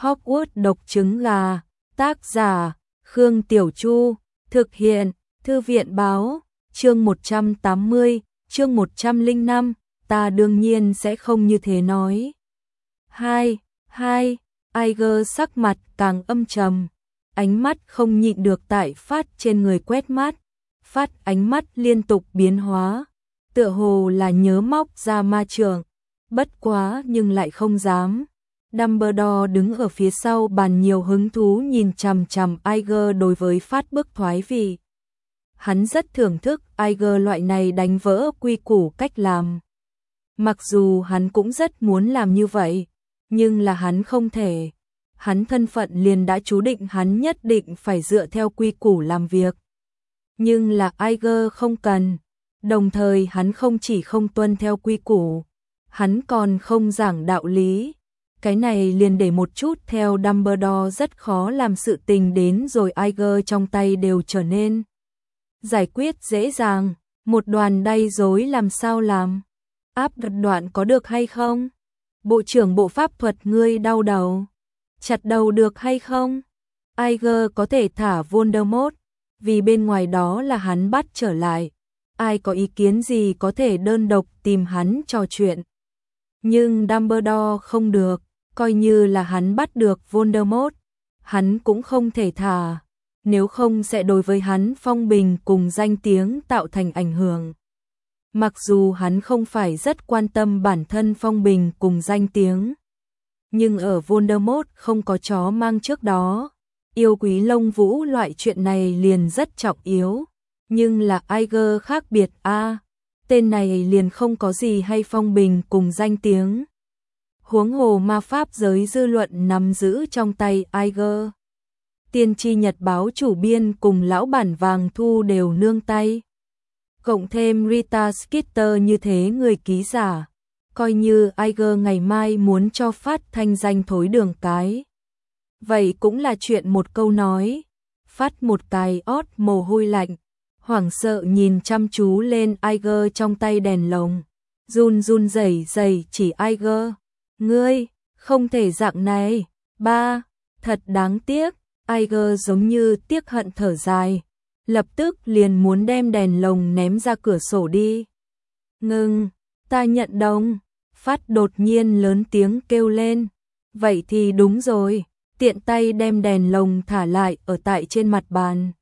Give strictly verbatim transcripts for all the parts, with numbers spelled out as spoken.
Hogwarts độc trứng gà, tác giả, Khương Tiểu Chu, thực hiện, Thư viện Báo, chương một trăm tám mươi, chương một trăm lẻ năm, ta đương nhiên sẽ không như thế nói. Hai, hai, Iger sắc mặt càng âm trầm, ánh mắt không nhịn được tại Phát trên người quét mắt, Phát ánh mắt liên tục biến hóa, tựa hồ là nhớ móc ra ma trường, bất quá nhưng lại không dám. Dumbledore đứng ở phía sau bàn nhiều hứng thú nhìn chằm chằm Iger đối với Phát bước thoái vì hắn rất thưởng thức Iger loại này đánh vỡ quy củ cách làm. Mặc dù hắn cũng rất muốn làm như vậy, nhưng là hắn không thể. Hắn thân phận liền đã chú định hắn nhất định phải dựa theo quy củ làm việc. Nhưng là Iger không cần, đồng thời hắn không chỉ không tuân theo quy củ, hắn còn không giảng đạo lý. Cái này liền để một chút theo Dumbledore rất khó làm sự tình đến rồi Iger trong tay đều trở nên giải quyết dễ dàng. Một đoàn đay rối làm sao làm? Áp đặt đoạn có được hay không? Bộ trưởng bộ pháp thuật ngươi đau đầu. Chặt đầu được hay không? Iger có thể thả Voldemort, vì bên ngoài đó là hắn bắt trở lại. Ai có ý kiến gì có thể đơn độc tìm hắn trò chuyện. Nhưng Dumbledore không được, coi như là hắn bắt được Voldemort, hắn cũng không thể thả, nếu không sẽ đối với hắn phong bình cùng danh tiếng tạo thành ảnh hưởng. Mặc dù hắn không phải rất quan tâm bản thân phong bình cùng danh tiếng, nhưng ở Voldemort không có chó mang trước đó, yêu quý lông vũ loại chuyện này liền rất trọng yếu. Nhưng là Iger khác biệt a, à, tên này liền không có gì hay phong bình cùng danh tiếng. Huống hồ ma pháp giới dư luận nắm giữ trong tay Iger. Tiên tri nhật báo chủ biên cùng lão bản vàng thu đều nương tay. Cộng thêm Rita Skeeter như thế người ký giả, coi như Iger ngày mai muốn cho Phát thanh danh thối đường cái. Vậy cũng là chuyện một câu nói. Phát một cái ót mồ hôi lạnh, hoảng sợ nhìn chăm chú lên Iger trong tay đèn lồng, run run rẩy rẩy chỉ Iger. Ngươi, không thể dạng này, ba, thật đáng tiếc. Iger giống như tiếc hận thở dài, lập tức liền muốn đem đèn lồng ném ra cửa sổ đi. Ngừng, ta nhận đồng. Phát đột nhiên lớn tiếng kêu lên. Vậy thì đúng rồi, tiện tay đem đèn lồng thả lại ở tại trên mặt bàn.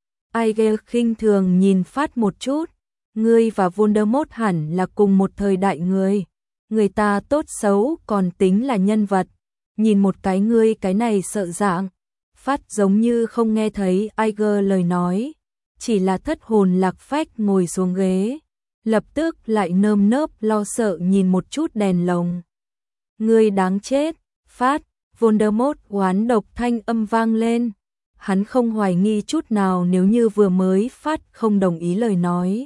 Iger khinh thường nhìn Phát một chút. Ngươi và Voldemort hẳn là cùng một thời đại người. Người ta tốt xấu còn tính là nhân vật. Nhìn một cái ngươi cái này sợ dạng. Phát giống như không nghe thấy Iger lời nói, chỉ là thất hồn lạc phách ngồi xuống ghế, lập tức lại nơm nớp lo sợ nhìn một chút đèn lồng. Ngươi đáng chết, Phát. Voldemort oán độc thanh âm vang lên. Hắn không hoài nghi chút nào nếu như vừa mới Phát không đồng ý lời nói,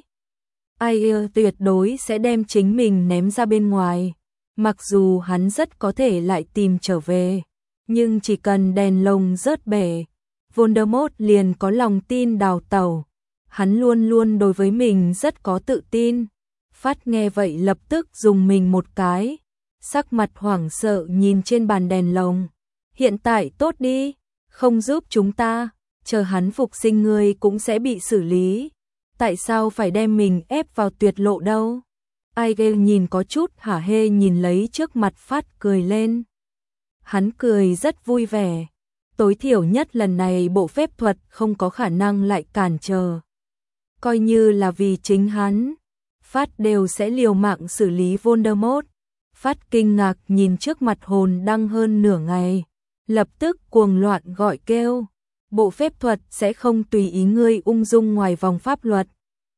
Iger tuyệt đối sẽ đem chính mình ném ra bên ngoài. Mặc dù hắn rất có thể lại tìm trở về, nhưng chỉ cần đèn lồng rớt bể, Voldemort liền có lòng tin đào tẩu. Hắn luôn luôn đối với mình rất có tự tin. Phát nghe vậy lập tức dùng mình một cái, sắc mặt hoảng sợ nhìn trên bàn đèn lồng. Hiện tại tốt đi, không giúp chúng ta, chờ hắn phục sinh ngươi cũng sẽ bị xử lý. Tại sao phải đem mình ép vào tuyệt lộ đâu? Iger nhìn có chút hả hê nhìn lấy trước mặt Phát cười lên. Hắn cười rất vui vẻ. Tối thiểu nhất lần này bộ phép thuật không có khả năng lại cản trở. Coi như là vì chính hắn, Phát đều sẽ liều mạng xử lý Voldemort. Phát kinh ngạc nhìn trước mặt hồn đăng hơn nửa ngày, lập tức cuồng loạn gọi kêu. Bộ phép thuật sẽ không tùy ý ngươi ung dung ngoài vòng pháp luật.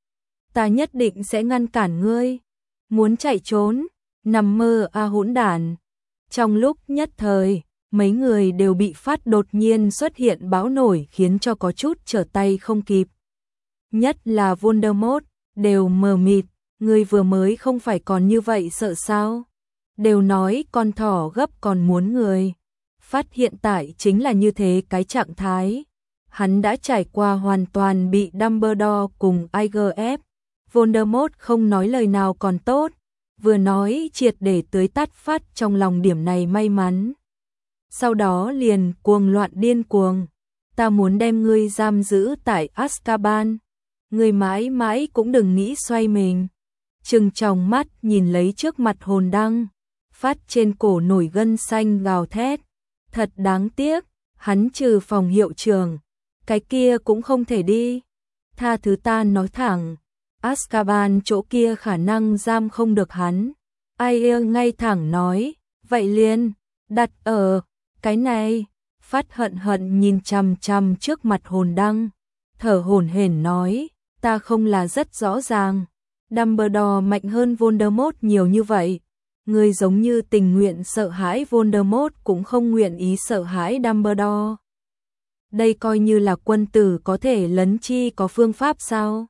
Ta nhất định sẽ ngăn cản ngươi. Muốn chạy trốn, nằm mơ a hỗn đản. Trong lúc nhất thời, mấy người đều bị Phát đột nhiên xuất hiện bão nổi khiến cho có chút trở tay không kịp. Nhất là Voldemort, đều mờ mịt, ngươi vừa mới không phải còn như vậy sợ sao? Đều nói con thỏ gấp còn muốn người. Phát hiện tại chính là như thế cái trạng thái. Hắn đã trải qua hoàn toàn bị Dumbledore cùng Iger ép. Voldemort không nói lời nào còn tốt, vừa nói triệt để tưới tắt Phát trong lòng điểm này may mắn. Sau đó liền cuồng loạn điên cuồng. Ta muốn đem ngươi giam giữ tại Azkaban. Ngươi mãi mãi cũng đừng nghĩ xoay mình. Trừng tròng mắt nhìn lấy trước mặt hồn đăng. Phát trên cổ nổi gân xanh gào thét. Thật đáng tiếc, hắn trừ phòng hiệu trưởng. Cái kia cũng không thể đi. Tha thứ ta nói thẳng. Azkaban chỗ kia khả năng giam không được hắn. Ai ngay thẳng nói. Vậy liền, đặt ở cái này. Phát hận hận nhìn chằm chằm trước mặt hồn đăng. Thở hổn hển nói. Ta không là rất rõ ràng. Dumbledore mạnh hơn Voldemort nhiều như vậy. Ngươi giống như tình nguyện sợ hãi Voldemort cũng không nguyện ý sợ hãi Dumbledore. Đây coi như là quân tử có thể lấn chi có phương pháp sao?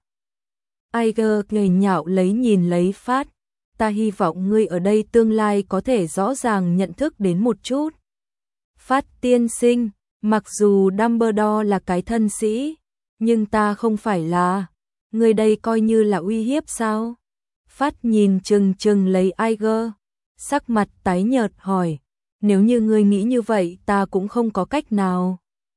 Iger ngây nhạo lấy nhìn lấy Phát. Ta hy vọng ngươi ở đây tương lai có thể rõ ràng nhận thức đến một chút. Phát tiên sinh, mặc dù Dumbledore là cái thân sĩ, nhưng ta không phải là. Ngươi đây coi như là uy hiếp sao? Phát nhìn chừng chừng lấy Iger, sắc mặt tái nhợt hỏi. Nếu như ngươi nghĩ như vậy ta cũng không có cách nào.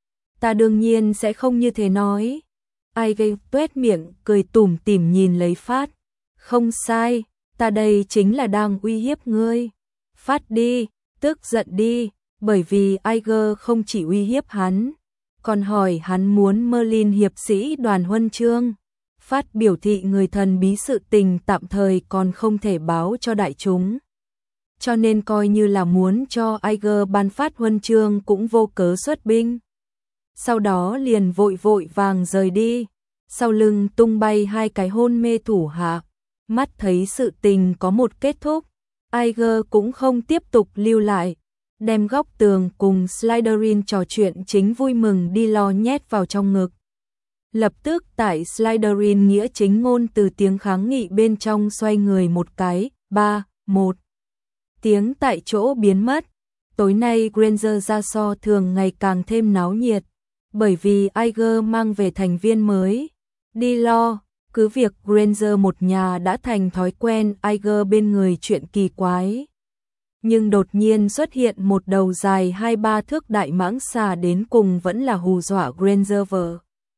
Ta đương nhiên sẽ không như thế nói. Iger tuét miệng cười tủm tỉm nhìn lấy Phát. Không sai, ta đây chính là đang uy hiếp ngươi. Phát đi, tức giận đi, bởi vì Iger không chỉ uy hiếp hắn, còn hỏi hắn muốn Merlin hiệp sĩ đoàn huân chương. Phát biểu thị người thần bí sự tình tạm thời còn không thể báo cho đại chúng. Cho nên coi như là muốn cho Iger ban phát huân chương cũng vô cớ xuất binh. Sau đó liền vội vội vàng rời đi, sau lưng tung bay hai cái hôn mê thủ hạ. Mắt thấy sự tình có một kết thúc, Iger cũng không tiếp tục lưu lại, đem góc tường cùng Slytherin trò chuyện chính vui mừng đi lo nhét vào trong ngực. Lập tức tại Slytherin nghĩa chính ngôn từ tiếng kháng nghị bên trong xoay người một cái, ba, một. Tiếng tại chỗ biến mất. Tối nay Granger ra so thường ngày càng thêm náo nhiệt, bởi vì Iger mang về thành viên mới. Đi lo, cứ việc Granger một nhà đã thành thói quen Iger bên người chuyện kỳ quái. Nhưng đột nhiên xuất hiện một đầu dài hai ba thước đại mãng xà đến cùng vẫn là hù dọa Granger vợ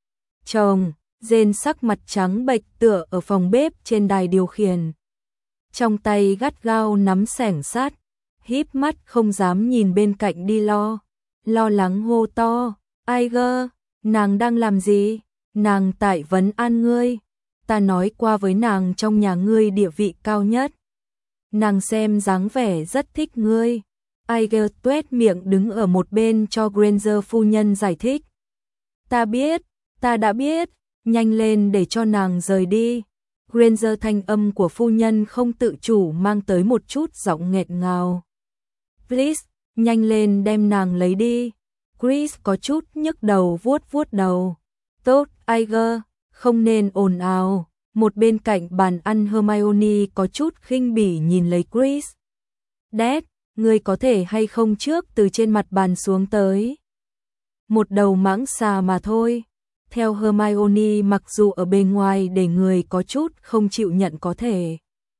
chồng. Jane sắc mặt trắng bệch tựa ở phòng bếp trên đài điều khiển, trong tay gắt gao nắm xẻng sắt, híp mắt không dám nhìn bên cạnh đi lo, lo lắng hô to. Iger, nàng đang làm gì? Nàng tại vấn an ngươi. Ta nói qua với nàng trong nhà ngươi địa vị cao nhất. Nàng xem dáng vẻ rất thích ngươi. Iger tuét miệng đứng ở một bên cho Granger phu nhân giải thích. Ta biết, ta đã biết, nhanh lên để cho nàng rời đi. Granger thanh âm của phu nhân không tự chủ mang tới một chút giọng nghẹt ngào. Please, nhanh lên đem nàng lấy đi. Chris có chút nhức đầu vuốt vuốt đầu. Tốt, Iger, không nên ồn ào. Một bên cạnh bàn ăn Hermione có chút khinh bỉ nhìn lấy Chris. Dad, ngươi có thể hay không trước từ trên mặt bàn xuống tới. Một đầu mãng xà mà thôi. Theo Hermione, mặc dù ở bên ngoài để người có chút không chịu nhận có thể.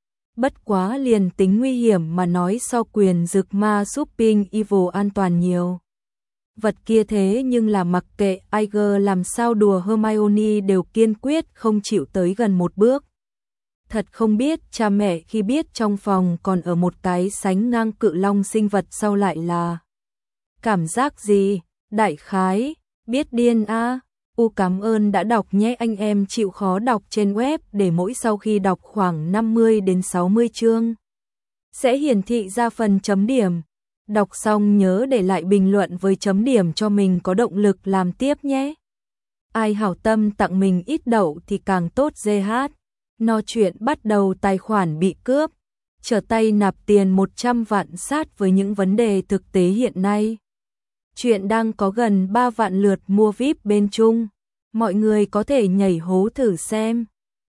Bất quá liền tính nguy hiểm mà nói so quyền dược ma Supping Evil an toàn nhiều. Vật kia thế nhưng là mặc kệ Iger làm sao đùa Hermione đều kiên quyết không chịu tới gần một bước. Thật không biết cha mẹ khi biết trong phòng còn ở một cái sánh ngang cự long sinh vật sau lại là cảm giác gì. Đại khái, biết điên a. À. U cảm ơn đã đọc nhé anh em chịu khó đọc trên web để mỗi sau khi đọc khoảng năm mươi đến sáu mươi chương sẽ hiển thị ra phần chấm điểm. Đọc xong nhớ để lại bình luận với chấm điểm cho mình có động lực làm tiếp nhé. Ai hảo tâm tặng mình ít đậu thì càng tốt giê hát. No chuyện bắt đầu tài khoản bị cướp. Trở tay nạp tiền một trăm vạn sát với những vấn đề thực tế hiện nay. Chuyện đang có gần ba vạn lượt mua víp bên Trung. Mọi người có thể nhảy hố thử xem.